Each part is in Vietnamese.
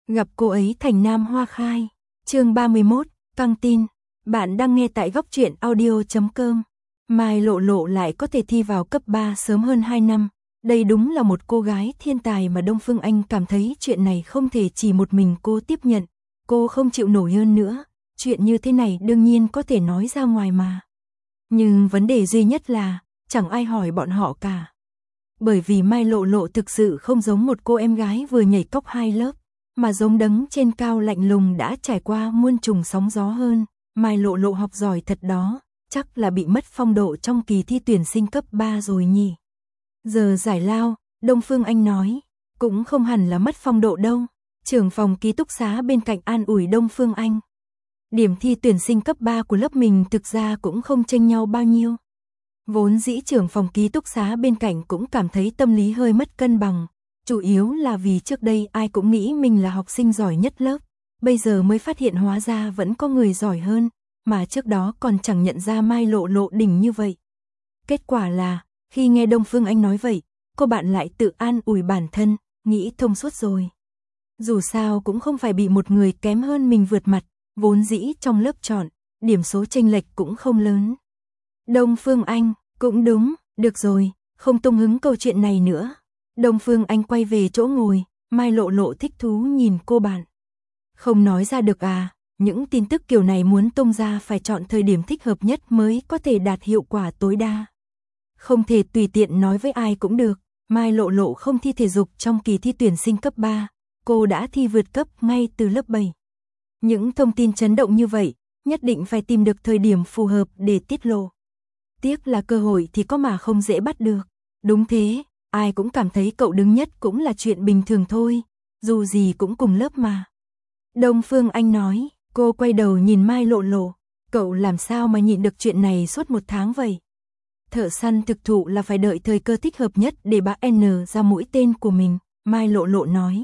Gặp cô ấy thành nam hoa khai. Chương 31, căng tin. Bạn đang nghe tại góc truyện audio.com. Mai Lộ Lộ lại có thể thi vào cấp 3 sớm hơn 2 năm. Đây đúng là một cô gái thiên tài mà Đông Phương Anh cảm thấy chuyện này không thể chỉ một mình cô tiếp nhận. Cô không chịu nổi hơn nữa. Chuyện như thế này đương nhiên có thể nói ra ngoài mà. Nhưng vấn đề duy nhất là chẳng ai hỏi bọn họ cả. Bởi vì Mai Lộ Lộ thực sự không giống một cô em gái vừa nhảy cóc 2 lớp, mà giống đấng trên cao lạnh lùng đã trải qua muôn trùng sóng gió hơn. Mai Lộ Lộ học giỏi thật đó, chắc là bị mất phong độ trong kỳ thi tuyển sinh cấp 3 rồi nhỉ. Giờ giải lao, Đông Phương Anh nói, cũng không hẳn là mất phong độ đâu. Trưởng phòng ký túc xá bên cạnh an ủi Đông Phương Anh. Điểm thi tuyển sinh cấp 3 của lớp mình thực ra cũng không chênh nhau bao nhiêu. Vốn dĩ trưởng phòng ký túc xá bên cạnh cũng cảm thấy tâm lý hơi mất cân bằng. Chủ yếu là vì trước đây ai cũng nghĩ mình là học sinh giỏi nhất lớp. Bây giờ mới phát hiện hóa ra vẫn có người giỏi hơn, mà trước đó còn chẳng nhận ra Mai Lộ Lộ đỉnh như vậy. Kết quả là, khi nghe Đông Phương Anh nói vậy, cô bạn lại tự an ủi bản thân, nghĩ thông suốt rồi. Dù sao cũng không phải bị một người kém hơn mình vượt mặt, vốn dĩ trong lớp chọn, điểm số chênh lệch cũng không lớn. Đông Phương Anh, cũng đúng, được rồi, không tung hứng câu chuyện này nữa. Đông Phương Anh quay về chỗ ngồi, Mai Lộ Lộ thích thú nhìn cô bạn. Không nói ra được à, những tin tức kiểu này muốn tung ra phải chọn thời điểm thích hợp nhất mới có thể đạt hiệu quả tối đa. Không thể tùy tiện nói với ai cũng được, Mai Lộ Lộ không thi thể dục trong kỳ thi tuyển sinh cấp 3, cô đã thi vượt cấp ngay từ lớp 7. Những thông tin chấn động như vậy, nhất định phải tìm được thời điểm phù hợp để tiết lộ. Tiếc là cơ hội thì có mà không dễ bắt được. Đúng thế, ai cũng cảm thấy cậu đứng nhất cũng là chuyện bình thường thôi, dù gì cũng cùng lớp mà. Đông Phương Anh nói, cô quay đầu nhìn Mai Lộ Lộ, cậu làm sao mà nhịn được chuyện này suốt 1 tháng vậy? Thợ săn thực thụ là phải đợi thời cơ thích hợp nhất để bác N ra mũi tên của mình, Mai Lộ Lộ nói.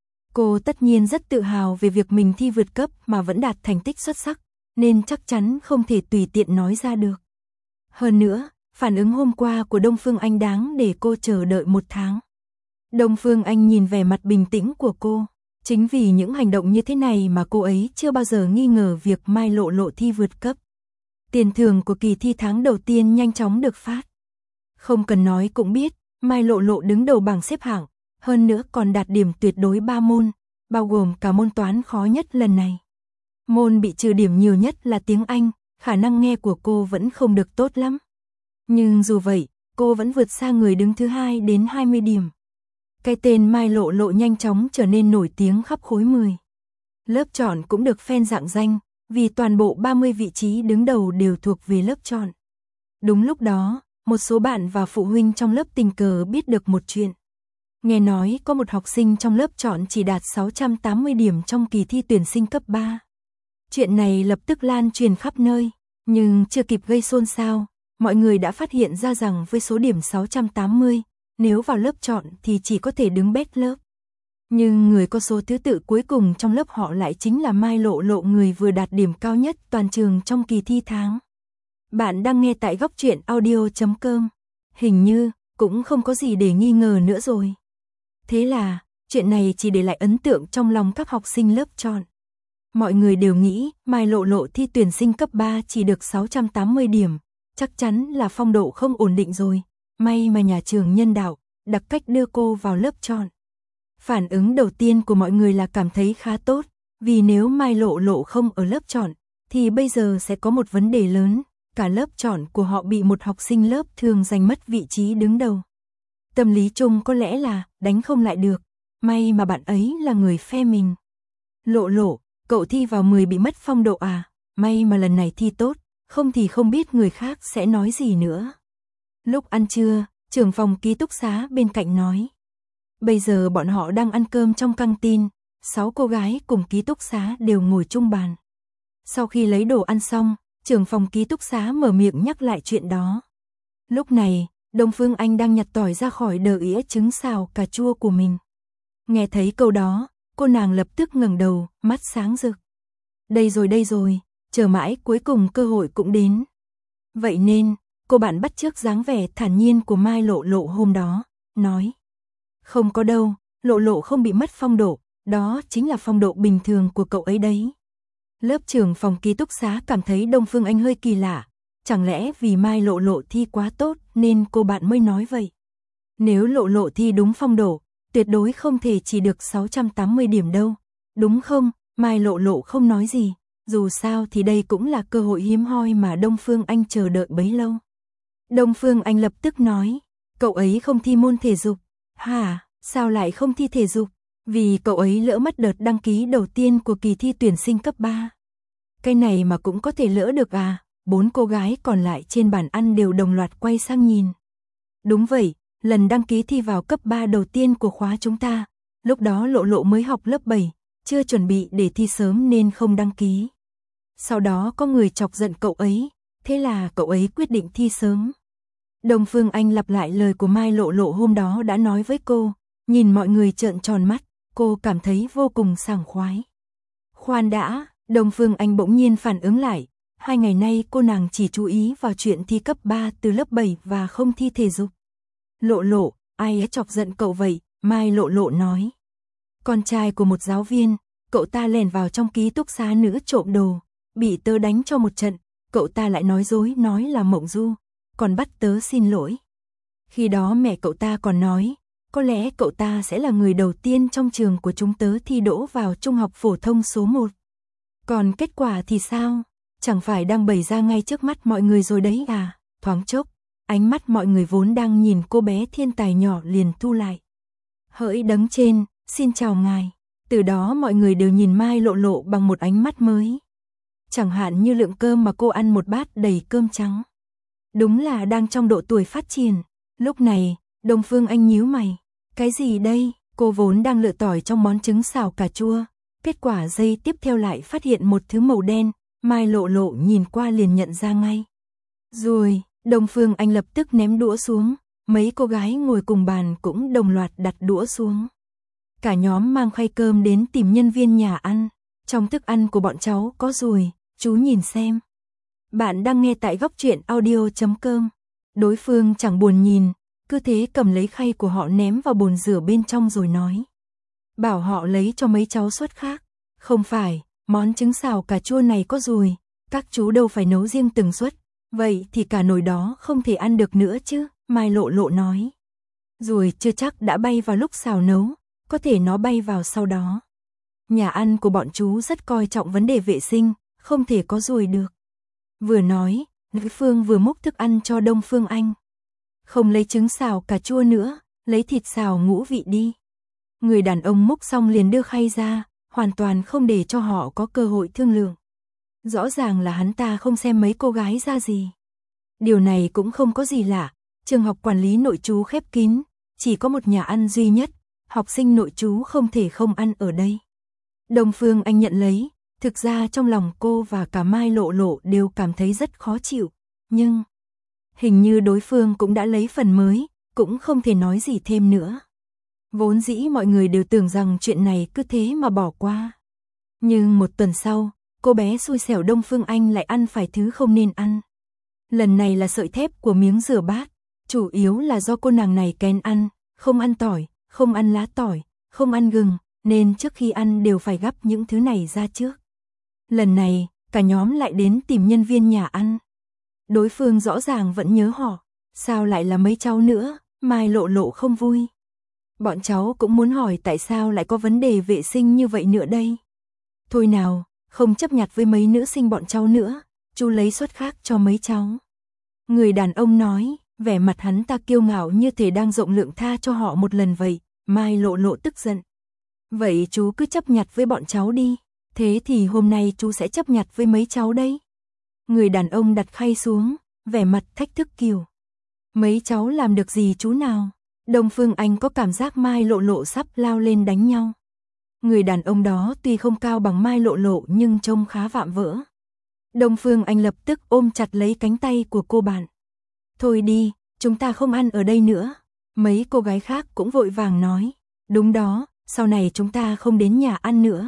Cô tất nhiên rất tự hào về việc mình thi vượt cấp mà vẫn đạt thành tích xuất sắc, nên chắc chắn không thể tùy tiện nói ra được. Hơn nữa, phản ứng hôm qua của Đông Phương Anh đáng để cô chờ đợi 1 tháng. Đông Phương Anh nhìn vẻ mặt bình tĩnh của cô. Chính vì những hành động như thế này mà cô ấy chưa bao giờ nghi ngờ việc Mai Lộ Lộ thi vượt cấp. Tiền thưởng của kỳ thi tháng đầu tiên nhanh chóng được phát. Không cần nói cũng biết, Mai Lộ Lộ đứng đầu bảng xếp hạng, hơn nữa còn đạt điểm tuyệt đối 3 môn, bao gồm cả môn toán khó nhất lần này. Môn bị trừ điểm nhiều nhất là tiếng Anh, khả năng nghe của cô vẫn không được tốt lắm. Nhưng dù vậy, cô vẫn vượt xa người đứng thứ 2 đến 20 điểm. Cái tên Mai Lộ Lộ nhanh chóng trở nên nổi tiếng khắp khối 10. Lớp chọn cũng được fan rạng danh, vì toàn bộ 30 vị trí đứng đầu đều thuộc về lớp chọn. Đúng lúc đó, một số bạn và phụ huynh trong lớp tình cờ biết được một chuyện. Nghe nói có một học sinh trong lớp chọn chỉ đạt 680 điểm trong kỳ thi tuyển sinh cấp 3. Chuyện này lập tức lan truyền khắp nơi, nhưng chưa kịp gây xôn xao, mọi người đã phát hiện ra rằng với số điểm 680, nếu vào lớp chọn thì chỉ có thể đứng bét lớp. Nhưng người có số thứ tự cuối cùng trong lớp họ lại chính là Mai Lộ Lộ, người vừa đạt điểm cao nhất toàn trường trong kỳ thi tháng. Bạn đang nghe tại góc truyện audio.com. Hình như cũng không có gì để nghi ngờ nữa rồi. Thế là, chuyện này chỉ để lại ấn tượng trong lòng các học sinh lớp chọn. Mọi người đều nghĩ Mai Lộ Lộ thi tuyển sinh cấp 3 chỉ được 680 điểm, chắc chắn là phong độ không ổn định rồi. May mà nhà trường nhân đạo, đặc cách đưa cô vào lớp chọn. Phản ứng đầu tiên của mọi người là cảm thấy khá tốt, vì nếu Mai Lộ Lộ không ở lớp chọn, thì bây giờ sẽ có một vấn đề lớn, cả lớp chọn của họ bị một học sinh lớp thường giành mất vị trí đứng đầu. Tâm lý chung có lẽ là đánh không lại được, may mà bạn ấy là người phe mình. Lộ Lộ, cậu thi vào 10 bị mất phong độ à, may mà lần này thi tốt, không thì không biết người khác sẽ nói gì nữa. Lúc ăn trưa, trưởng phòng ký túc xá bên cạnh nói. Bây giờ bọn họ đang ăn cơm trong căng tin, 6 cô gái cùng ký túc xá đều ngồi chung bàn. Sau khi lấy đồ ăn xong, trưởng phòng ký túc xá mở miệng nhắc lại chuyện đó. Lúc này, Đông Phương Anh đang nhặt tỏi ra khỏi đờ ỉa trứng xào cà chua của mình. Nghe thấy câu đó, cô nàng lập tức ngẩng đầu, mắt sáng rực. Đây rồi, chờ mãi cuối cùng cơ hội cũng đến. Vậy nên, cô bạn bắt chước dáng vẻ thản nhiên của Mai Lộ Lộ hôm đó, nói. Không có đâu, Lộ Lộ không bị mất phong độ, đó chính là phong độ bình thường của cậu ấy đấy. Lớp trưởng phòng ký túc xá cảm thấy Đông Phương Anh hơi kỳ lạ, chẳng lẽ vì Mai Lộ Lộ thi quá tốt nên cô bạn mới nói vậy. Nếu Lộ Lộ thi đúng phong độ, tuyệt đối không thể chỉ được 680 điểm đâu, đúng không? Mai Lộ Lộ không nói gì, dù sao thì đây cũng là cơ hội hiếm hoi mà Đông Phương Anh chờ đợi bấy lâu. Đông Phương Anh lập tức nói, cậu ấy không thi môn thể dục. Hả, sao lại không thi thể dục? Vì cậu ấy lỡ mất đợt đăng ký đầu tiên của kỳ thi tuyển sinh cấp 3. Cái này mà cũng có thể lỡ được à? 4 cô gái còn lại trên bàn ăn đều đồng loạt quay sang nhìn. Đúng vậy, lần đăng ký thi vào cấp 3 đầu tiên của khóa chúng ta, lúc đó Lộ Lộ mới học lớp 7, chưa chuẩn bị để thi sớm nên không đăng ký. Sau đó có người chọc giận cậu ấy, thế là cậu ấy quyết định thi sớm. Đông Phương Anh lặp lại lời của Mai Lộ Lộ hôm đó đã nói với cô, nhìn mọi người trợn tròn mắt, cô cảm thấy vô cùng sảng khoái. Khoan đã, Đông Phương Anh bỗng nhiên phản ứng lại, 2 ngày nay cô nàng chỉ chú ý vào chuyện thi cấp 3 từ lớp 7 và không thi thể dục. Lộ Lộ, ai ấy chọc giận cậu vậy? Mai Lộ Lộ nói. Con trai của một giáo viên, cậu ta lẻn vào trong ký túc xá nữ trộm đồ, bị tớ đánh cho một trận, cậu ta lại nói dối nói là mộng du, còn bắt tớ xin lỗi. Khi đó mẹ cậu ta còn nói, có lẽ cậu ta sẽ là người đầu tiên trong trường của chúng tớ thi đỗ vào trung học phổ thông số 1. Còn kết quả thì sao? Chẳng phải đang bày ra ngay trước mắt mọi người rồi đấy à? Thoáng chốc, ánh mắt mọi người vốn đang nhìn cô bé thiên tài nhỏ liền thu lại. Hỡi đấng trên, xin chào ngài. Từ đó mọi người đều nhìn Mai Lộ Lộ bằng một ánh mắt mới. Chẳng hạn như lượng cơm mà cô ăn một bát đầy cơm trắng. Đúng là đang trong độ tuổi phát triển. Lúc này, Đông Phương Anh nhíu mày. Cái gì đây? Cô vốn đang lựa tỏi trong món trứng xào cà chua. Kết quả giây tiếp theo lại phát hiện một thứ màu đen. Mai Lộ Lộ nhìn qua liền nhận ra ngay. Rồi, Đông Phương Anh lập tức ném đũa xuống. Mấy cô gái ngồi cùng bàn cũng đồng loạt đặt đũa xuống. Cả nhóm mang khay cơm đến tìm nhân viên nhà ăn. Trong thức ăn của bọn cháu có ruồi, chú nhìn xem. Bạn đang nghe tại góc truyện audio.com. Đối phương chẳng buồn nhìn, cứ thế cầm lấy khay của họ ném vào bồn rửa bên trong rồi nói. Bảo họ lấy cho mấy cháu suất khác. Không phải, món trứng xào cà chua này có ruồi, các chú đâu phải nấu riêng từng suất. Vậy thì cả nồi đó không thể ăn được nữa chứ, Mai Lộ Lộ nói. Ruồi chưa chắc đã bay vào lúc xào nấu, có thể nó bay vào sau đó. Nhà ăn của bọn chú rất coi trọng vấn đề vệ sinh, không thể có ruồi được. Vừa nói, Nữ Phương vừa múc thức ăn cho Đông Phương Anh. Không lấy trứng xào cà chua nữa, lấy thịt xào ngũ vị đi. Người đàn ông múc xong liền đưa khay ra, hoàn toàn không để cho họ có cơ hội thương lượng. Rõ ràng là hắn ta không xem mấy cô gái ra gì. Điều này cũng không có gì lạ, trường học quản lý nội trú khép kín, chỉ có một nhà ăn duy nhất, học sinh nội trú không thể không ăn ở đây. Đông Phương Anh nhận lấy, thực ra trong lòng cô và cả Mai Lộ Lộ đều cảm thấy rất khó chịu, nhưng hình như đối phương cũng đã lấy phần mới, cũng không thể nói gì thêm nữa. Vốn dĩ mọi người đều tưởng rằng chuyện này cứ thế mà bỏ qua. Nhưng một tuần sau, cô bé xui xẻo Đông Phương Anh lại ăn phải thứ không nên ăn. Lần này là sợi thép của miếng rửa bát, chủ yếu là do cô nàng này kén ăn, không ăn tỏi, không ăn lá tỏi, không ăn gừng, nên trước khi ăn đều phải gắp những thứ này ra trước. Lần này, cả nhóm lại đến tìm nhân viên nhà ăn. Đối phương rõ ràng vẫn nhớ họ, sao lại là mấy cháu nữa, Mai Lộ Lộ không vui. Bọn cháu cũng muốn hỏi tại sao lại có vấn đề vệ sinh như vậy nữa đây. Thôi nào, không chấp nhặt với mấy nữ sinh bọn cháu nữa, chú lấy suất khác cho mấy cháu. Người đàn ông nói, vẻ mặt hắn ta kiêu ngạo như thể đang rộng lượng tha cho họ một lần vậy. Mai Lộ Lộ tức giận. Vậy chú cứ chấp nhặt với bọn cháu đi, thế thì hôm nay chú sẽ chấp nhặt với mấy cháu đấy. Người đàn ông đặt khay xuống, vẻ mặt thách thức kiểu. Mấy cháu làm được gì chú nào? Đông Phương Anh có cảm giác Mai Lộ Lộ sắp lao lên đánh nhau. Người đàn ông đó tuy không cao bằng Mai Lộ Lộ nhưng trông khá vạm vỡ. Đông Phương Anh lập tức ôm chặt lấy cánh tay của cô bạn. Thôi đi, chúng ta không ăn ở đây nữa. Mấy cô gái khác cũng vội vàng nói. Đúng đó, sau này chúng ta không đến nhà ăn nữa.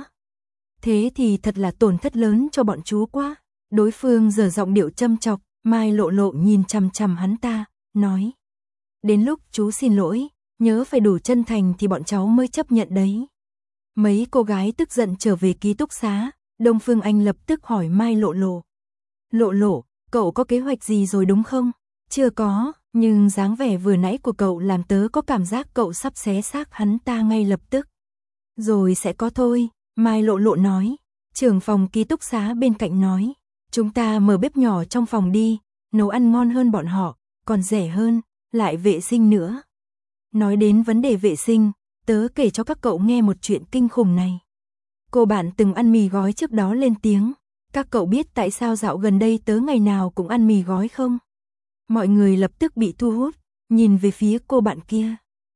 Thế thì thật là tổn thất lớn cho bọn chú quá. Đối phương giở giọng điệu châm chọc, Mai Lộ Lộ nhìn chằm chằm hắn ta, nói. Đến lúc chú xin lỗi, nhớ phải đủ chân thành thì bọn cháu mới chấp nhận đấy. Mấy cô gái tức giận trở về ký túc xá, Đông Phương Anh lập tức hỏi Mai Lộ Lộ. Lộ Lộ, cậu có kế hoạch gì rồi đúng không? Chưa có, nhưng dáng vẻ vừa nãy của cậu làm tớ có cảm giác cậu sắp xé xác hắn ta ngay lập tức. Rồi sẽ có thôi, Mai Lộ Lộ nói. Trưởng phòng ký túc xá bên cạnh nói. Chúng ta mở bếp nhỏ trong phòng đi, nấu ăn ngon hơn bọn họ, còn rẻ hơn, lại vệ sinh nữa. Nói đến vấn đề vệ sinh, tớ kể cho các cậu nghe một chuyện kinh khủng này. Cô bạn từng ăn mì gói trước đó lên tiếng. Các cậu biết tại sao dạo gần đây tớ ngày nào cũng ăn mì gói không? Mọi người lập tức bị thu hút, nhìn về phía cô bạn kia.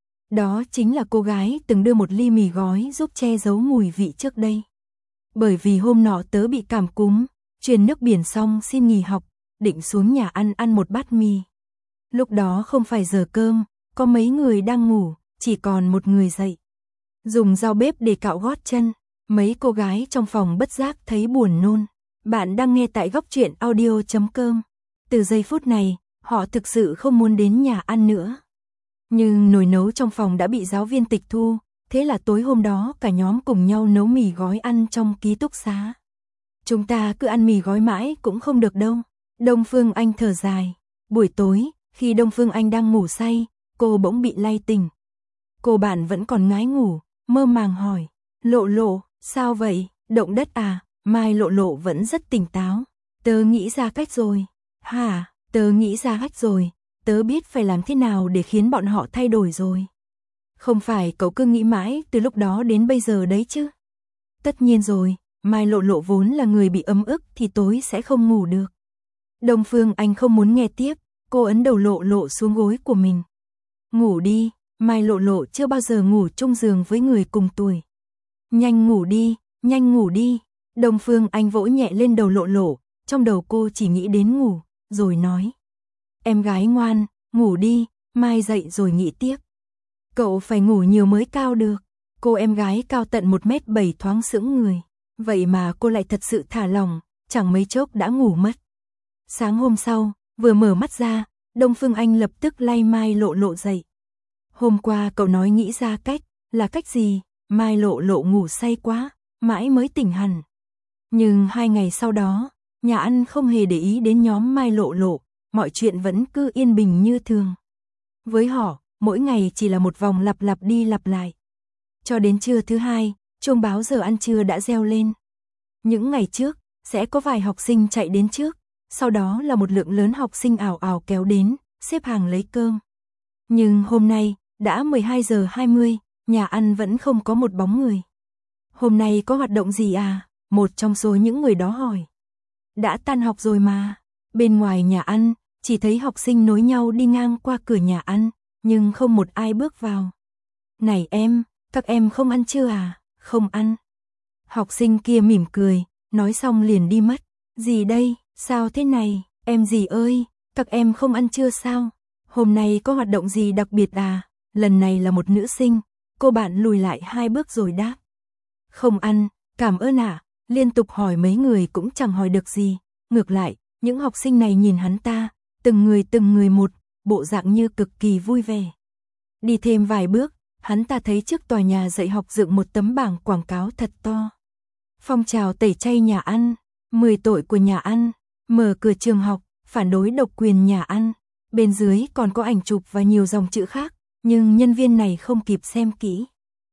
Đó chính là cô gái từng đưa một ly mì gói giúp che giấu mùi vị trước đây. Bởi vì hôm nọ tớ bị cảm cúm, truyền nước biển xong xin nghỉ học, định xuống nhà ăn một bát mì. Lúc đó không phải giờ cơm, có mấy người đang ngủ, chỉ còn một người dậy. Dùng dao bếp để cạo gót chân, mấy cô gái trong phòng bất giác thấy buồn nôn. Bạn đang nghe tại góc truyện audio.com. Từ giây phút này, họ thực sự không muốn đến nhà ăn nữa. Nhưng nồi nấu trong phòng đã bị giáo viên tịch thu, thế là tối hôm đó cả nhóm cùng nhau nấu mì gói ăn trong ký túc xá. Chúng ta cứ ăn mì gói mãi cũng không được đâu. Đông Phương Anh thở dài. Buổi tối, khi Đông Phương Anh đang ngủ say, cô bỗng bị lay tỉnh. Cô bạn vẫn còn ngái ngủ, mơ màng hỏi. Lộ Lộ, sao vậy, động đất à? Mai Lộ Lộ vẫn rất tỉnh táo. Tớ nghĩ ra cách rồi. Hả, tớ nghĩ ra cách rồi. Tớ biết phải làm thế nào để khiến bọn họ thay đổi rồi. Không phải cậu cứ nghĩ mãi từ lúc đó đến bây giờ đấy chứ? Tất nhiên rồi, Mai Lộ Lộ vốn là người bị ấm ức thì tối sẽ không ngủ được. Đông Phương Anh không muốn nghe tiếp, cô ấn đầu Lộ Lộ xuống gối của mình. Ngủ đi, Mai Lộ Lộ chưa bao giờ ngủ chung giường với người cùng tuổi. Nhanh ngủ đi, nhanh ngủ đi. Đông Phương Anh vỗ nhẹ lên đầu Lộ Lộ, trong đầu cô chỉ nghĩ đến ngủ, rồi nói. Em gái ngoan, ngủ đi, mai dậy rồi nghĩ tiếp. Cậu phải ngủ nhiều mới cao được. Cô em gái cao tận 1m7 thoáng sững người. Vậy mà cô lại thật sự thả lỏng, chẳng mấy chốc đã ngủ mất. Sáng hôm sau, vừa mở mắt ra, Đông Phương Anh lập tức lay Mai Lộ Lộ dậy. Hôm qua cậu nói nghĩ ra cách, là cách gì? Mai Lộ Lộ ngủ say quá, mãi mới tỉnh hẳn. Nhưng 2 ngày sau đó, nhà ăn không hề để ý đến nhóm Mai Lộ Lộ, mọi chuyện vẫn cứ yên bình như thường. Với họ, mỗi ngày chỉ là một vòng lặp lặp đi lặp lại. Cho đến trưa thứ hai, chuông báo giờ ăn trưa đã reo lên. Những ngày trước, sẽ có vài học sinh chạy đến trước, sau đó là một lượng lớn học sinh ào ào kéo đến, xếp hàng lấy cơm. Nhưng hôm nay, đã 12 giờ 20, nhà ăn vẫn không có một bóng người. Hôm nay có hoạt động gì à? Một trong số những người đó hỏi. Đã tan học rồi mà. Bên ngoài nhà ăn, chỉ thấy học sinh nối nhau đi ngang qua cửa nhà ăn, nhưng không một ai bước vào. Này em, các em không ăn chưa à? Không ăn. Học sinh kia mỉm cười, nói xong liền đi mất. Gì đây, sao thế này, em gì ơi, các em không ăn chưa sao? Hôm nay có hoạt động gì đặc biệt à? Lần này là một nữ sinh, cô bạn lùi lại 2 bước rồi đáp. Không ăn, cảm ơn ạ. Liên tục hỏi mấy người cũng chẳng hỏi được gì. Ngược lại, những học sinh này nhìn hắn ta, từng người một, bộ dạng như cực kỳ vui vẻ. Đi thêm vài bước, hắn ta thấy trước tòa nhà dạy học dựng một tấm bảng quảng cáo thật to. Phong trào tẩy chay nhà ăn, 10 tội của nhà ăn, mở cửa trường học, phản đối độc quyền nhà ăn. Bên dưới còn có ảnh chụp và nhiều dòng chữ khác, nhưng nhân viên này không kịp xem kỹ.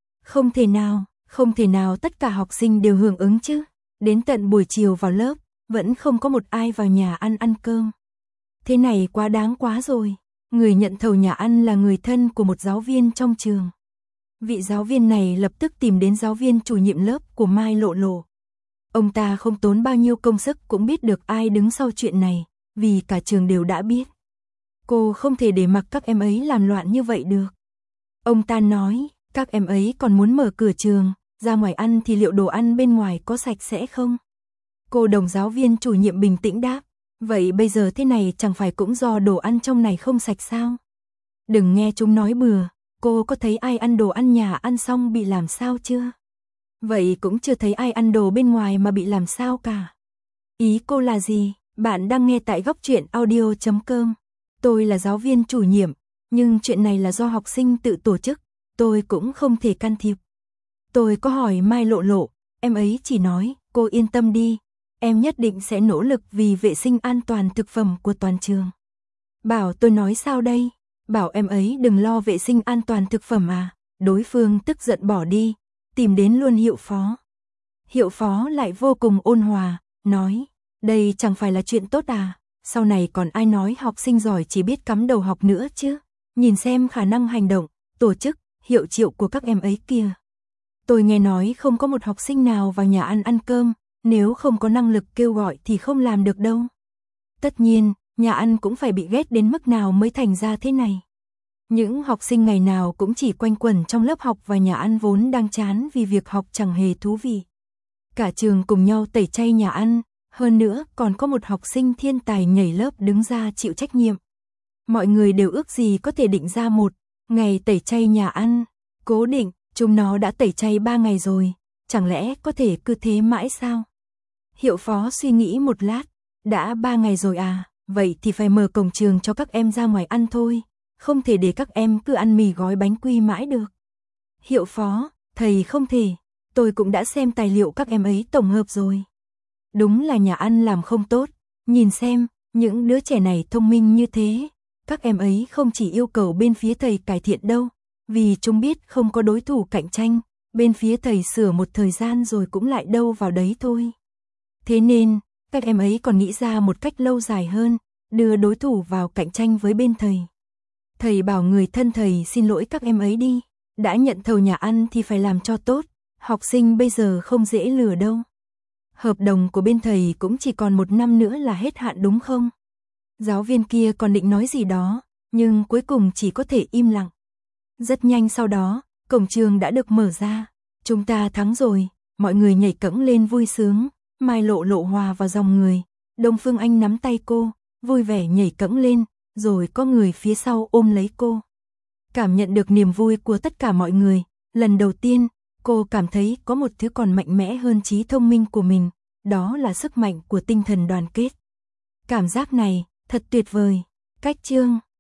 Không thể nào tất cả học sinh đều hưởng ứng chứ. Đến tận buổi chiều vào lớp, vẫn không có một ai vào nhà ăn ăn cơm. Thế này quá đáng quá rồi. Người nhận thầu nhà ăn là người thân của một giáo viên trong trường. Vị giáo viên này lập tức tìm đến giáo viên chủ nhiệm lớp của Mai Lộ Lộ. Ông ta không tốn bao nhiêu công sức cũng biết được ai đứng sau chuyện này, vì cả trường đều đã biết. Cô không thể để mặc các em ấy làm loạn như vậy được. Ông ta nói, các em ấy còn muốn mở cửa trường, ra ngoài ăn thì liệu đồ ăn bên ngoài có sạch sẽ không? Cô đồng giáo viên chủ nhiệm bình tĩnh đáp, vậy bây giờ thế này chẳng phải cũng do đồ ăn trong này không sạch sao? Đừng nghe chúng nói bừa, cô có thấy ai ăn đồ ăn nhà ăn xong bị làm sao chưa? Vậy cũng chưa thấy ai ăn đồ bên ngoài mà bị làm sao cả. Ý cô là gì? Bạn đang nghe tại góc truyện audio.com. Tôi là giáo viên chủ nhiệm, nhưng chuyện này là do học sinh tự tổ chức, tôi cũng không thể can thiệp. Tôi có hỏi Mai Lộ Lộ, em ấy chỉ nói, cô yên tâm đi, em nhất định sẽ nỗ lực vì vệ sinh an toàn thực phẩm của toàn trường. Bảo tôi nói sao đây? Bảo em ấy đừng lo vệ sinh an toàn thực phẩm à? Đối phương tức giận bỏ đi, tìm đến luôn hiệu phó. Hiệu phó lại vô cùng ôn hòa, nói, đây chẳng phải là chuyện tốt à? Sau này còn ai nói học sinh giỏi chỉ biết cắm đầu học nữa chứ? Nhìn xem khả năng hành động, tổ chức, hiệu triệu của các em ấy kìa. Tôi nghe nói không có một học sinh nào vào nhà ăn cơm, nếu không có năng lực kêu gọi thì không làm được đâu. Tất nhiên, nhà ăn cũng phải bị ghét đến mức nào mới thành ra thế này. Những học sinh ngày nào cũng chỉ quanh quẩn trong lớp học và nhà ăn vốn đang chán vì việc học chẳng hề thú vị. Cả trường cùng nhau tẩy chay nhà ăn, hơn nữa còn có một học sinh thiên tài nhảy lớp đứng ra chịu trách nhiệm. Mọi người đều ước gì có thể định ra một ngày tẩy chay nhà ăn, cố định, chúng nó đã tẩy chay 3 ngày rồi, chẳng lẽ có thể cứ thế mãi sao? Hiệu phó suy nghĩ một lát, đã 3 ngày rồi à, vậy thì phải mở cổng trường cho các em ra ngoài ăn thôi, không thể để các em cứ ăn mì gói bánh quy mãi được. Hiệu phó, thầy không thể, tôi cũng đã xem tài liệu các em ấy tổng hợp rồi. Đúng là nhà ăn làm không tốt, nhìn xem, những đứa trẻ này thông minh như thế, các em ấy không chỉ yêu cầu bên phía thầy cải thiện đâu, vì chúng biết không có đối thủ cạnh tranh, bên phía thầy sửa một thời gian rồi cũng lại đâu vào đấy thôi. Thế nên, các em ấy còn nghĩ ra một cách lâu dài hơn, đưa đối thủ vào cạnh tranh với bên thầy. Thầy bảo người thân thầy xin lỗi các em ấy đi, đã nhận thầu nhà ăn thì phải làm cho tốt, học sinh bây giờ không dễ lừa đâu. Hợp đồng của bên thầy cũng chỉ còn 1 năm nữa là hết hạn đúng không? Giáo viên kia còn định nói gì đó, nhưng cuối cùng chỉ có thể im lặng. Rất nhanh sau đó, cổng trường đã được mở ra. Chúng ta thắng rồi, mọi người nhảy cẫng lên vui sướng. Mai Lộ Lộ hòa vào dòng người. Đông Phương Anh nắm tay cô, vui vẻ nhảy cẫng lên, rồi có người phía sau ôm lấy cô. Cảm nhận được niềm vui của tất cả mọi người, lần đầu tiên, cô cảm thấy có một thứ còn mạnh mẽ hơn trí thông minh của mình, đó là sức mạnh của tinh thần đoàn kết. Cảm giác này, thật tuyệt vời. Cách chương